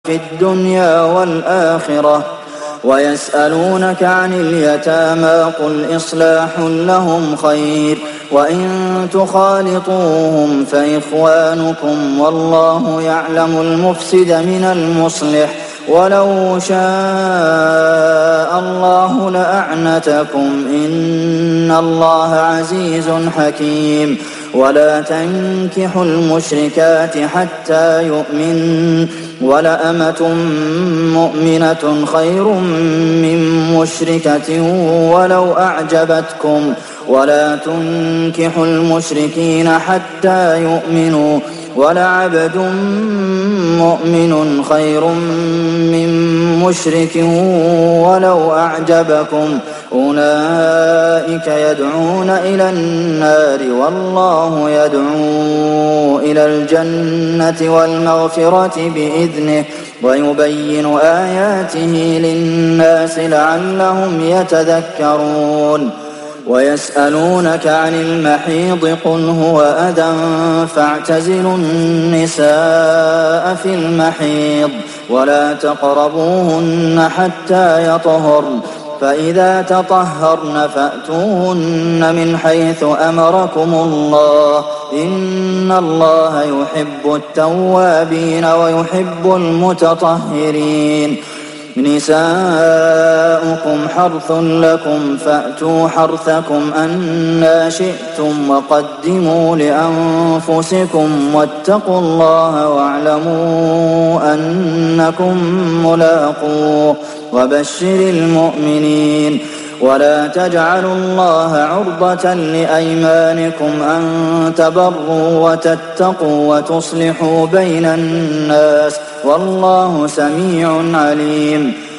في الدنيا والآخرة ويسألونك عن اليتامى قل إصلاح لهم خير وإن تخالطوهم فإخوانكم والله يعلم المفسد من المصلح ولو شاء الله لأعنتكم إن الله عزيز حكيم ولا تنكحوا المشركات حتى يؤمنوا ولأمة مؤمنة خير من مشركة ولو أعجبتكم ولا تنكحوا المشركين حتى يؤمنوا ولعبد مؤمن خير من مشرك ولو أعجبكم أولئك يدعون إلى النار والله يدعو إلى الجنة والمغفرة بإذنه ويبين آياته للناس لعلهم يتذكرون ويسألونك عن المحيض قل هو أذى فاعتزلوا النساء في المحيض ولا تقربوهن حتى يطهرن فإذا تطهرن فأتوهن من حيث أمركم الله إن الله يحب التوابين ويحب المتطهرين نساؤكم حرث لكم فأتوا حرثكم أنى شئتم وقدموا لأنفسكم واتقوا الله واعلموا أنكم ملاقوه وبشر المؤمنين ولا تجعلوا الله عرضة لأيمانكم أن تبروا وتتقوا وتصلحوا بين الناس والله سميع عليم